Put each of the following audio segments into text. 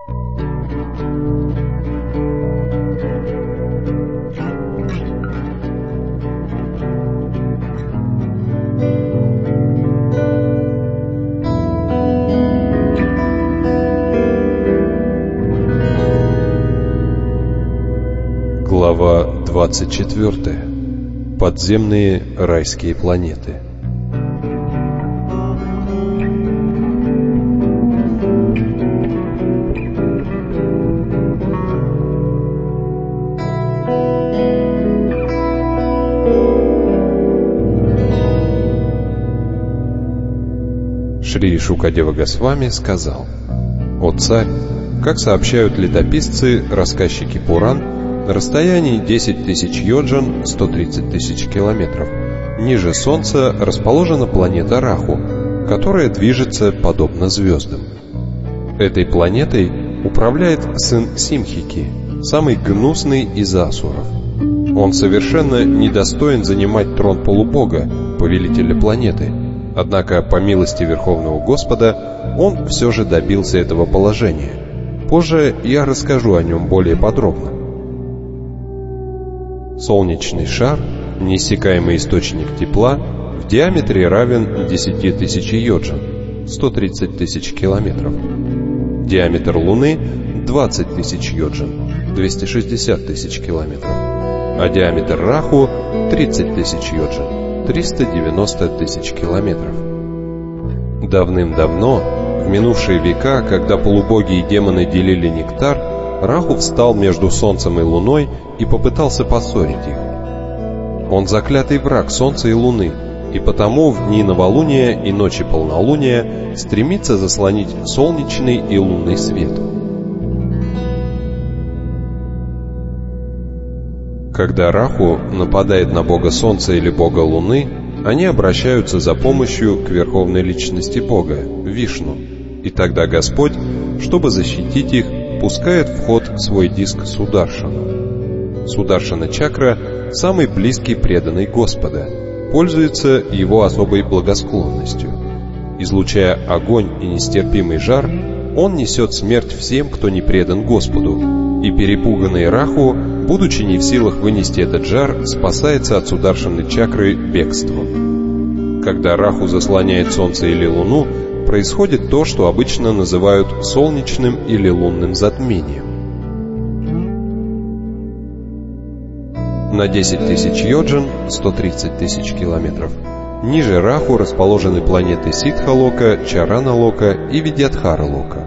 Глава 24. Подземные райские планеты. Шри Шукадева Госвами сказал: «О царь, как сообщают летописцы, рассказчики Пуран, на расстоянии 10 тысяч йоджан, 130 тысяч километров, ниже Солнца расположена планета Раху, которая движется подобно звездам. Этой планетой управляет сын Симхики, самый гнусный из асуров. Он совершенно недостоин занимать трон полубога, повелителя планеты, однако, по милости Верховного Господа, он все же добился этого положения. Позже я расскажу о нем более подробно. Солнечный шар, неиссякаемый источник тепла, в диаметре равен 10 тысяч йоджан, 130 тысяч километров. Диаметр Луны — 20 тысяч йоджан, 260 тысяч километров. А диаметр Раху — 30 тысяч йоджан, 390 тысяч километров. Давным-давно, в минувшие века, когда полубоги и демоны делили нектар, Раху встал между Солнцем и Луной и попытался поссорить их. Он заклятый враг Солнца и Луны, и потому в дни новолуния и ночи полнолуния стремится заслонить солнечный и лунный свет. Когда Раху нападает на бога Солнца или бога Луны, они обращаются за помощью к верховной личности бога, Вишну, и тогда Господь, чтобы защитить их, пускает в ход свой диск Сударшану. Сударшана-чакра, самый близкий преданный Господа, пользуется его особой благосклонностью. Излучая огонь и нестерпимый жар, он несет смерть всем, кто не предан Господу, и перепуганный Раху, будучи не в силах вынести этот жар, спасается от Сударшаны-чакры бегством. Когда Раху заслоняет Солнце или Луну, происходит то, что обычно называют солнечным или лунным затмением. На 10 тысяч йоджан, 130 тысяч километров, ниже Раху расположены планеты Сиддха-лока, Чарана-лока и Видьядхара-лока.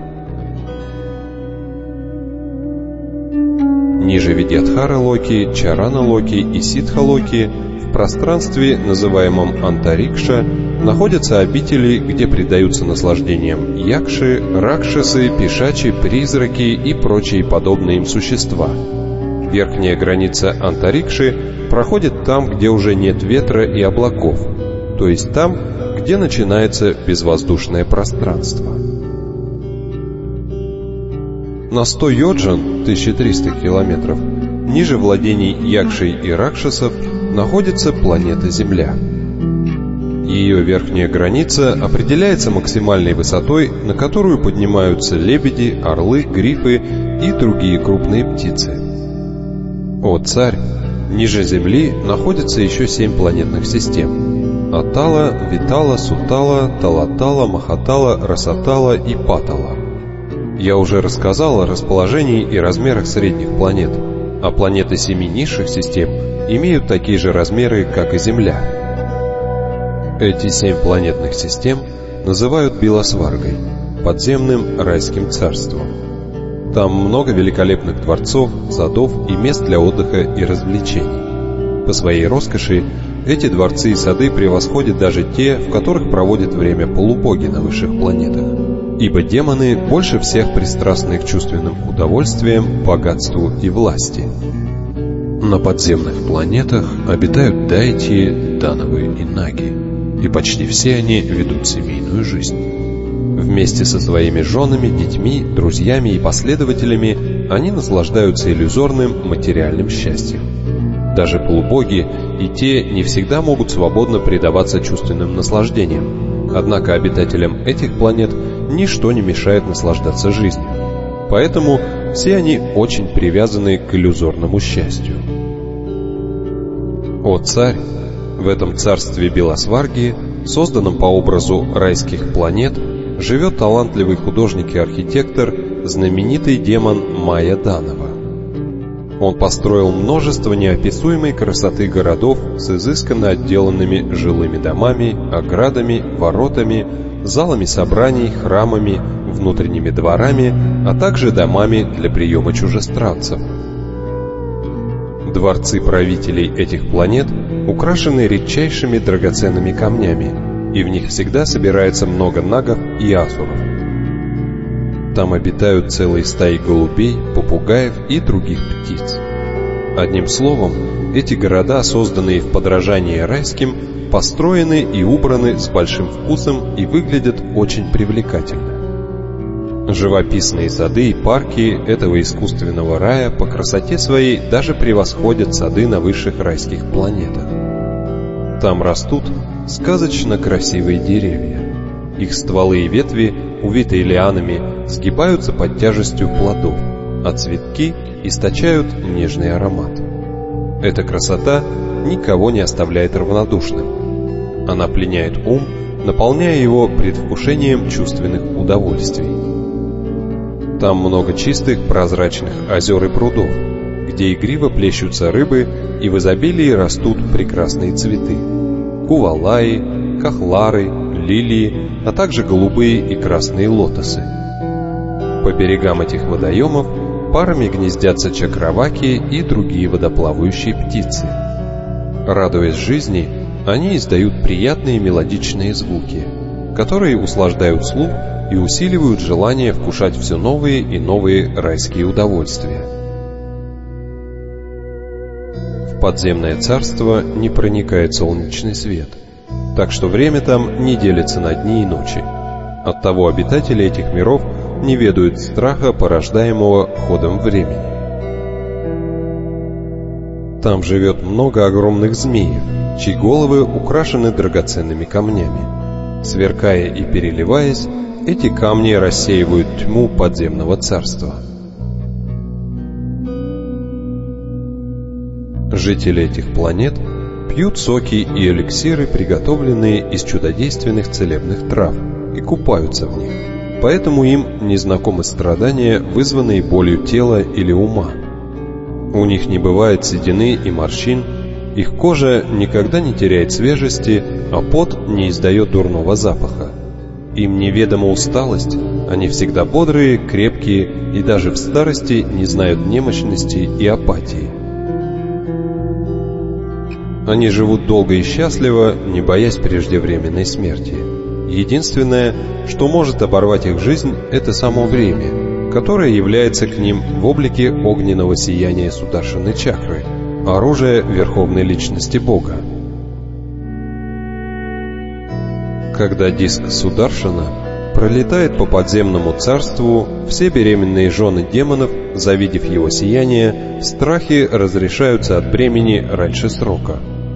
Ниже Видьядхара-локи, Чарана-локи и Сиддха-локи в пространстве, называемом Антарикша, находятся обители, где предаются наслаждениям якши, ракшасы, пешачи, призраки и прочие подобные им существа. Верхняя граница Антарикши проходит там, где уже нет ветра и облаков, то есть там, где начинается безвоздушное пространство. На 100 йоджан, 1300 километров, ниже владений якшей и ракшасов, находится планета Земля. Ее верхняя граница определяется максимальной высотой, на которую поднимаются лебеди, орлы, грифы и другие крупные птицы. О царь, ниже Земли находятся еще 7 планетных систем: Атала, Витала, Сутала, Талатала, Махатала, Расатала и Патала. Я уже рассказал о расположении и размерах средних планет, а планеты 7 низших систем имеют такие же размеры, как и Земля. Эти 7 планетных систем называют Биласваргой, подземным райским царством. Там много великолепных дворцов, садов и мест для отдыха и развлечений. По своей роскоши эти дворцы и сады превосходят даже те, в которых проводят время полубоги на высших планетах, ибо демоны больше всех пристрастны к чувственным удовольствиям, богатству и власти. На подземных планетах обитают дайти, дановы и наги, и почти все они ведут семейную жизнь. Вместе со своими женами, детьми, друзьями и последователями они наслаждаются иллюзорным материальным счастьем. Даже полубоги и те не всегда могут свободно предаваться чувственным наслаждениям, однако обитателям этих планет ничто не мешает наслаждаться жизнью. Поэтому все они очень привязаны к иллюзорному счастью. О царь! В этом царстве Белосварги, созданном по образу райских планет, живет талантливый художник и архитектор, знаменитый демон Майя Данова. Он построил множество неописуемой красоты городов с изысканно отделанными жилыми домами, оградами, воротами, залами собраний, храмами, внутренними дворами, а также домами для приема чужестранцев. Дворцы правителей этих планет украшены редчайшими драгоценными камнями, и в них всегда собирается много нагов и асуров. Там обитают целые стаи голубей, попугаев и других птиц. Одним словом, эти города, созданные в подражании райским, построены и убраны с большим вкусом и выглядят очень привлекательно. Живописные сады и парки этого искусственного рая по красоте своей даже превосходят сады на высших райских планетах. Там растут сказочно красивые деревья. Их стволы и ветви, увитые лианами, сгибаются под тяжестью плодов, а цветки источают нежный аромат. Эта красота никого не оставляет равнодушным. Она пленяет ум, наполняя его предвкушением чувственных удовольствий. Там много чистых прозрачных озер и прудов, где игриво плещутся рыбы и в изобилии растут прекрасные цветы — кувалаи, кахлары, лилии, а также голубые и красные лотосы. По берегам этих водоемов парами гнездятся чакраваки и другие водоплавающие птицы. Радуясь жизни, они издают приятные мелодичные звуки, которые услаждают слух и усиливают желание вкушать все новые и новые райские удовольствия. В подземное царство не проникает солнечный свет, так что время там не делится на дни и ночи. Оттого обитатели этих миров не ведают страха, порождаемого ходом времени. Там живет много огромных змеев, чьи головы украшены драгоценными камнями. Сверкая и переливаясь, эти камни рассеивают тьму подземного царства. Жители этих планет пьют соки и эликсиры, приготовленные из чудодейственных целебных трав, и купаются в них. Поэтому им незнакомы страдания, вызванные болью тела или ума. У них не бывает седины и морщин, их кожа никогда не теряет свежести, а пот не издает дурного запаха. Им неведома усталость, они всегда бодрые, крепкие и даже в старости не знают немощности и апатии. Они живут долго и счастливо, не боясь преждевременной смерти. Единственное, что может оборвать их жизнь, это само время, которое является к ним в облике огненного сияния Сударшаны чакры, оружия Верховной Личности Бога. Когда диск Сударшана пролетает по подземному царству, все беременные жены демонов, завидев его сияние, в страхе разрешаются от бремени раньше срока.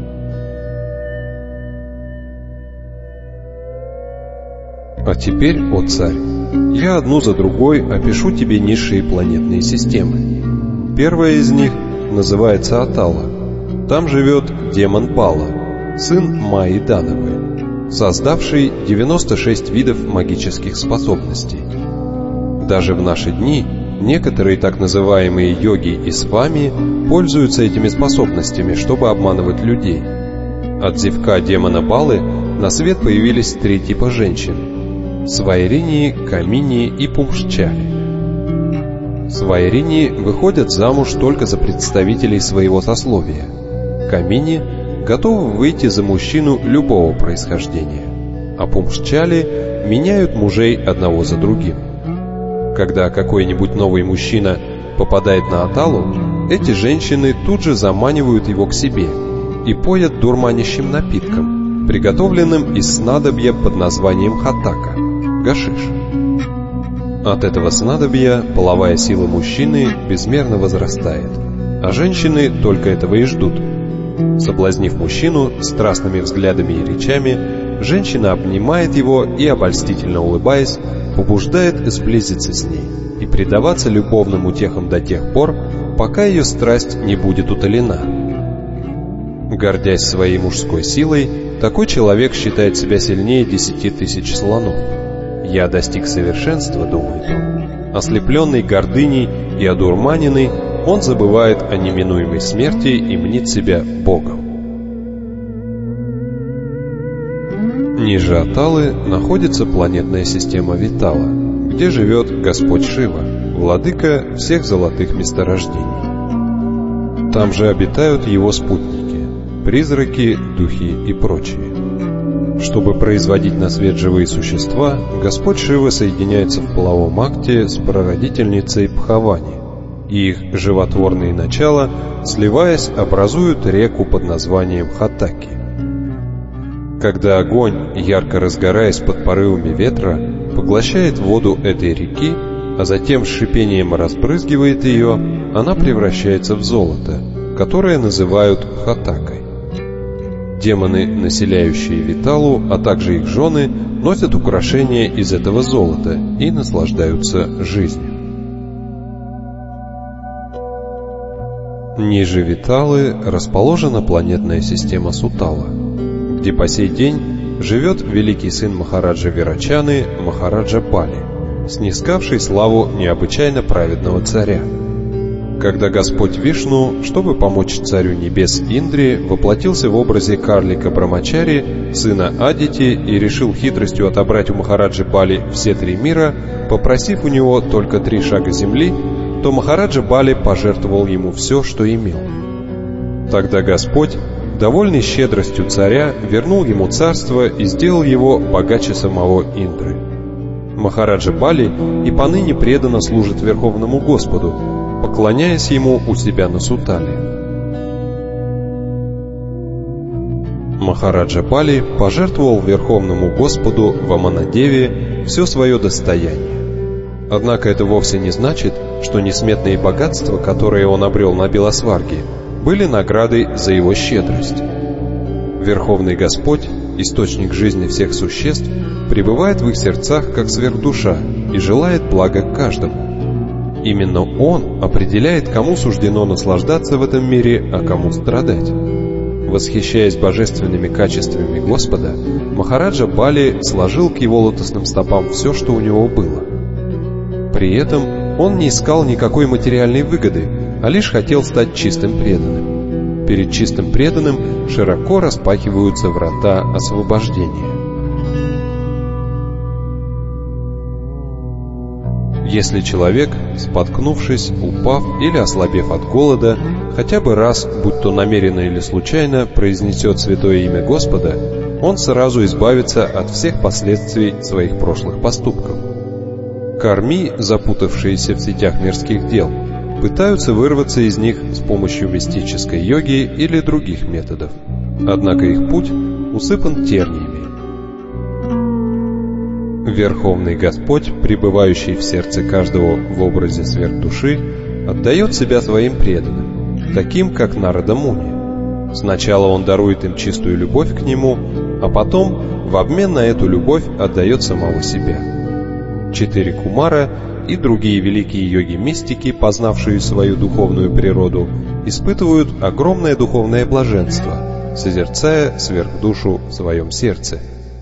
А теперь, о царь, я одну за другой опишу тебе низшие планетные системы. Первая из них называется Атала. Там живет демон Бала, сын Майи Дановой, создавший 96 видов магических способностей. Даже в наши дни некоторые так называемые йоги и свами пользуются этими способностями, чтобы обманывать людей. От зевка демона Балы на свет появились 3 типа женщин: Свайрини, Камини и Пумшчали. Свайрини выходят замуж только за представителей своего сословия. Камини готовы выйти за мужчину любого происхождения, а Пумшчали меняют мужей одного за другим. Когда какой-нибудь новый мужчина попадает на Аталу, эти женщины тут же заманивают его к себе и поят дурманящим напитком, приготовленным из снадобья под названием хатака – гашиш. От этого снадобья половая сила мужчины безмерно возрастает, а женщины только этого и ждут. Соблазнив мужчину страстными взглядами и речами, женщина обнимает его и, обольстительно улыбаясь, побуждает сблизиться с ней и и предаваться любовным утехам до тех пор, пока ее страсть не будет утолена. Гордясь своей мужской силой, такой человек считает себя сильнее 10 тысяч слонов. «Я достиг совершенства», — думает он. Ослепленный гордыней и одурманенный, он забывает о неминуемой смерти и мнит себя Богом. Ниже Аталы находится планетная система Витала, где живет Господь Шива, владыка всех золотых месторождений. Там же обитают его спутники, призраки, духи и прочие. Чтобы производить на свет живые существа, Господь Шива соединяется в половом акте с прародительницей Бхавани, и их животворные начала, сливаясь, образуют реку под названием Хатаки. Когда огонь, ярко разгораясь под порывами ветра, поглощает воду этой реки, а затем с шипением разбрызгивает ее, она превращается в золото, которое называют Хатакой. Демоны, населяющие Виталу, а также их жены, носят украшения из этого золота и наслаждаются жизнью. Ниже Виталы расположена планетная система Сутала, где по сей день живет великий сын Махараджа Вирачаны, Махараджа Бали, снискавший славу необычайно праведного царя. Когда Господь Вишну, чтобы помочь царю небес Индре, воплотился в образе карлика Брамачари, сына Адити, и решил хитростью отобрать у Махараджи Бали все 3 мира, попросив у него только 3 шага земли, то Махараджа Бали пожертвовал ему все, что имел. Тогда Господь, довольный щедростью царя, вернул ему царство и сделал его богаче самого Индры. Махараджа Бали и поныне преданно служит Верховному Господу, поклоняясь ему у себя на Сутале. Махараджа Бали пожертвовал Верховному Господу в Аманадеве все свое достояние. Однако это вовсе не значит, что несметные богатства, которые он обрел на Белосварге, были наградой за его щедрость. Верховный Господь, источник жизни всех существ, пребывает в их сердцах как сверхдуша и желает блага каждому. Именно Он определяет, кому суждено наслаждаться в этом мире, а кому страдать. Восхищаясь божественными качествами Господа, Махараджа Бали сложил к его лотосным стопам все, что у него было. При этом он не искал никакой материальной выгоды, а лишь хотел стать чистым преданным. Перед чистым преданным широко распахиваются врата освобождения. Если человек, споткнувшись, упав или ослабев от голода, хотя бы раз, будь то намеренно или случайно, произнесет святое имя Господа, он сразу избавится от всех последствий своих прошлых поступков. Карми, запутавшиеся в сетях мирских дел, пытаются вырваться из них с помощью мистической йоги или других методов. Однако их путь усыпан терниями. Верховный Господь, пребывающий в сердце каждого в образе сверхдуши, отдает себя своим преданным, таким как Нарада Муни. Сначала он дарует им чистую любовь к нему, а потом в обмен на эту любовь отдает самого себя. 4 Кумара и другие великие йоги-мистики, познавшие свою духовную природу, испытывают огромное духовное блаженство, созерцая сверхдушу в своем сердце.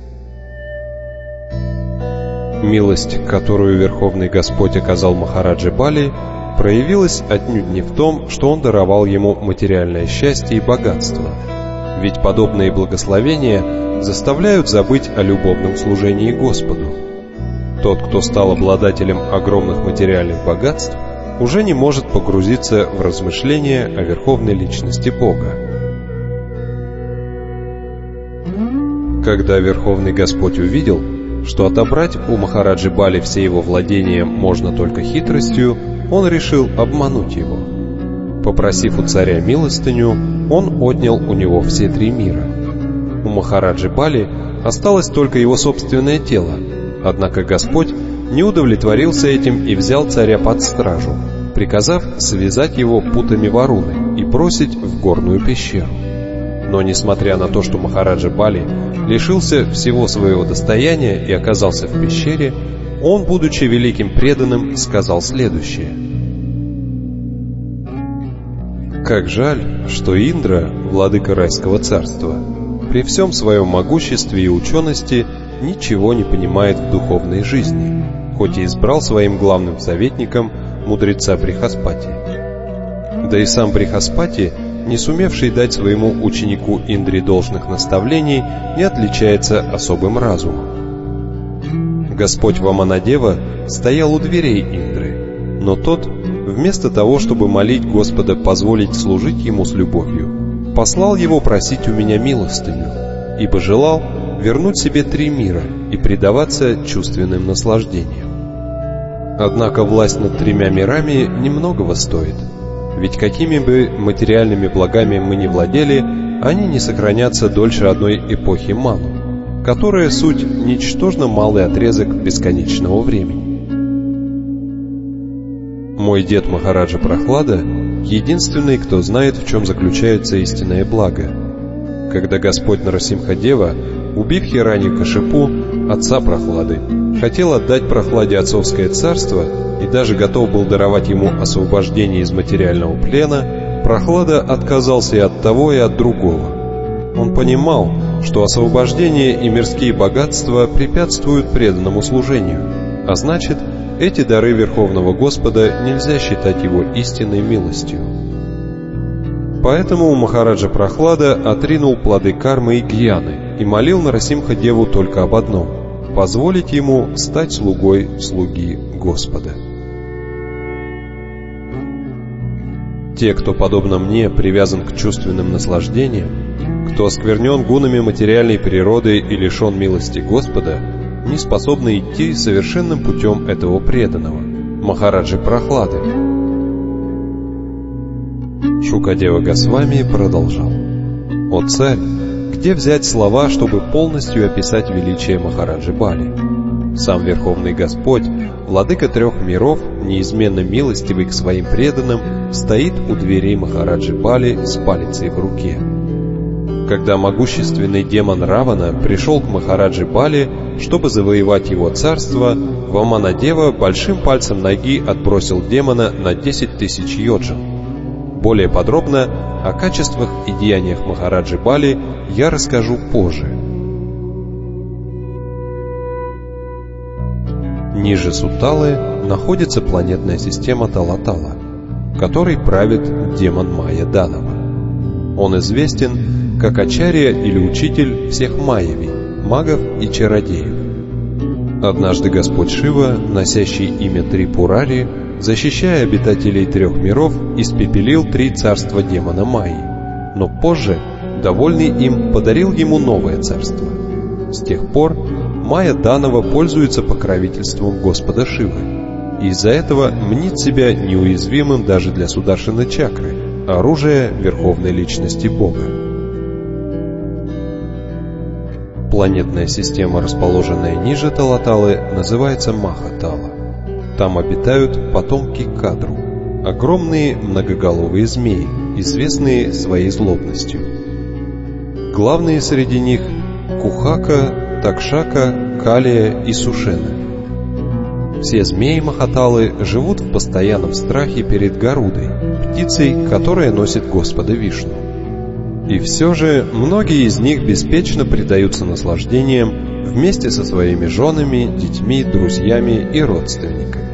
Милость, которую Верховный Господь оказал Махараджи Бали, проявилась отнюдь не в том, что он даровал ему материальное счастье и богатство, ведь подобные благословения заставляют забыть о любовном служении Господу. Тот, кто стал обладателем огромных материальных богатств, уже не может погрузиться в размышления о верховной личности Бога. Когда Верховный Господь увидел, что отобрать у Махараджи Бали все его владения можно только хитростью, он решил обмануть его. Попросив у царя милостыню, он отнял у него все 3 мира. У Махараджи Бали осталось только его собственное тело, однако Господь не удовлетворился этим и взял царя под стражу, приказав связать его путами Варуны и бросить в горную пещеру. Но несмотря на то, что Махараджа Бали лишился всего своего достояния и оказался в пещере, он, будучи великим преданным, сказал следующее: «Как жаль, что Индра, владыка райского царства, при всем своем могуществе и учености ничего не понимает в духовной жизни, хоть и избрал своим главным советником мудреца Брихаспати. Да и сам Брихаспати, не сумевший дать своему ученику Индре должных наставлений, не отличается особым разумом. Господь Ваманадева стоял у дверей Индры, но тот, вместо того, чтобы молить Господа позволить служить ему с любовью, послал его просить у меня милостыню, ибо желал вернуть себе 3 мира и предаваться чувственным наслаждениям. Однако власть над 3 мирами немногого стоит, ведь какими бы материальными благами мы ни владели, они не сохранятся дольше одной эпохи Ману, которая суть ничтожно малый отрезок бесконечного времени. Мой дед Махараджа Прохлада — единственный, кто знает, в чем заключается истинное благо. Когда Господь Нарасимха-дева, убив Хираньякашипу, отца Прохлады, хотел отдать Прохладе отцовское царство и даже готов был даровать ему освобождение из материального плена, Прохлада отказался и от того, и от другого. Он понимал, что освобождение и мирские богатства препятствуют преданному служению, а значит, эти дары Верховного Господа нельзя считать его истинной милостью. Поэтому Махараджа Прохлада отринул плоды кармы и гьяны и молил Нарасимха-деву только об одном — позволить ему стать слугой слуги Господа. Те, кто, подобно мне, привязан к чувственным наслаждениям, кто осквернен гунами материальной природы и лишен милости Господа, не способны идти совершенным путем этого преданного, Махараджи Прохлады. Шукадева Госвами продолжал: «О царь, где взять слова, чтобы полностью описать величие Махараджи Бали? Сам Верховный Господь, владыка 3 миров, неизменно милостивый к своим преданным, стоит у дверей Махараджи Бали с палицей в руке. Когда могущественный демон Равана пришел к Махараджи Бали, чтобы завоевать его царство, Ваманадева большим пальцем ноги отбросил демона на 10 000 йоджан. Более подробно о качествах и деяниях Махараджи Бали я расскажу позже. Ниже Суталы находится планетная система Талатала, которой правит демон Майя Данава. Он известен как ачарья или учитель всех майяви, магов и чародеев. Однажды Господь Шива, носящий имя Трипурари, защищая обитателей 3 миров, испепелил 3 царства демона Майи, но позже, довольный им, подарил ему новое царство. С тех пор Майя Данава пользуется покровительством Господа Шивы, и из-за этого мнит себя неуязвимым даже для Сударшана Чакры, оружия Верховной Личности Бога. Планетная система, расположенная ниже Талаталы, называется Махатала. Там обитают потомки Кадру, огромные многоголовые змеи, известные своей злобностью. Главные среди них — Кухака, Такшака, Калия и Сушена. Все змеи Махаталы живут в постоянном страхе перед Гарудой, птицей, которая носит Господа Вишну. И все же многие из них беспечно предаются наслаждениям вместе со своими женами, детьми, друзьями и родственниками.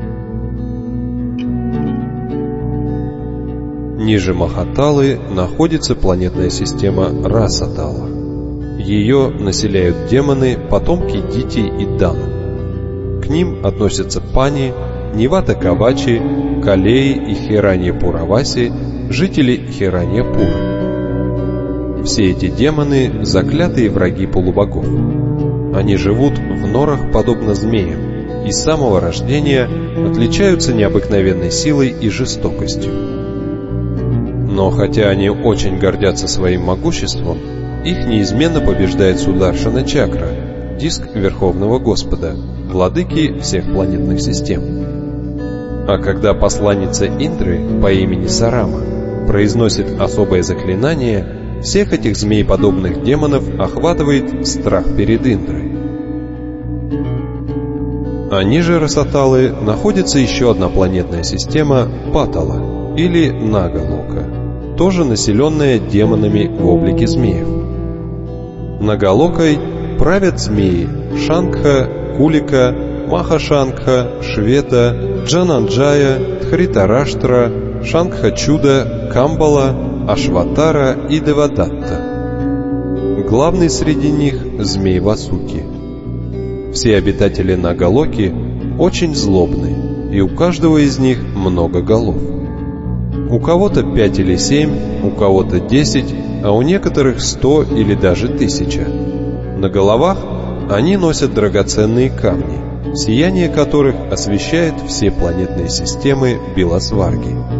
Ниже Махаталы находится планетная система Расатала. Ее населяют демоны, потомки Дити и Дану. К ним относятся Пани, Нивата Кавачи, Калеи и Хиранья-Пураваси, жители Хиранья-Пура. Все эти демоны – заклятые враги полубогов. Они живут в норах, подобно змеям, и с самого рождения отличаются необыкновенной силой и жестокостью. Но хотя они очень гордятся своим могуществом, их неизменно побеждает Сударшана Чакра, диск Верховного Господа, владыки всех планетных систем. А когда посланница Индры по имени Сарама произносит особое заклинание, всех этих змееподобных демонов охватывает страх перед Индрой. А ниже Расаталы находится еще одна планетная система Патала, или Нагалока, тоже населенная демонами в облике змеев. Нагалокой правят змеи Шангха, Кулика, Махашангха, Швета, Джананджая, Дхритараштра, Шангха-чуда, Камбала, Ашватара и Девадатта. Главный среди них – змей Васуки. Все обитатели Нагалоки очень злобны, и у каждого из них много голов. У кого-то 5 или 7, у кого-то 10, а у некоторых 100 или даже 1000. На головах они носят драгоценные камни, сияние которых освещает все планетные системы Биласварги.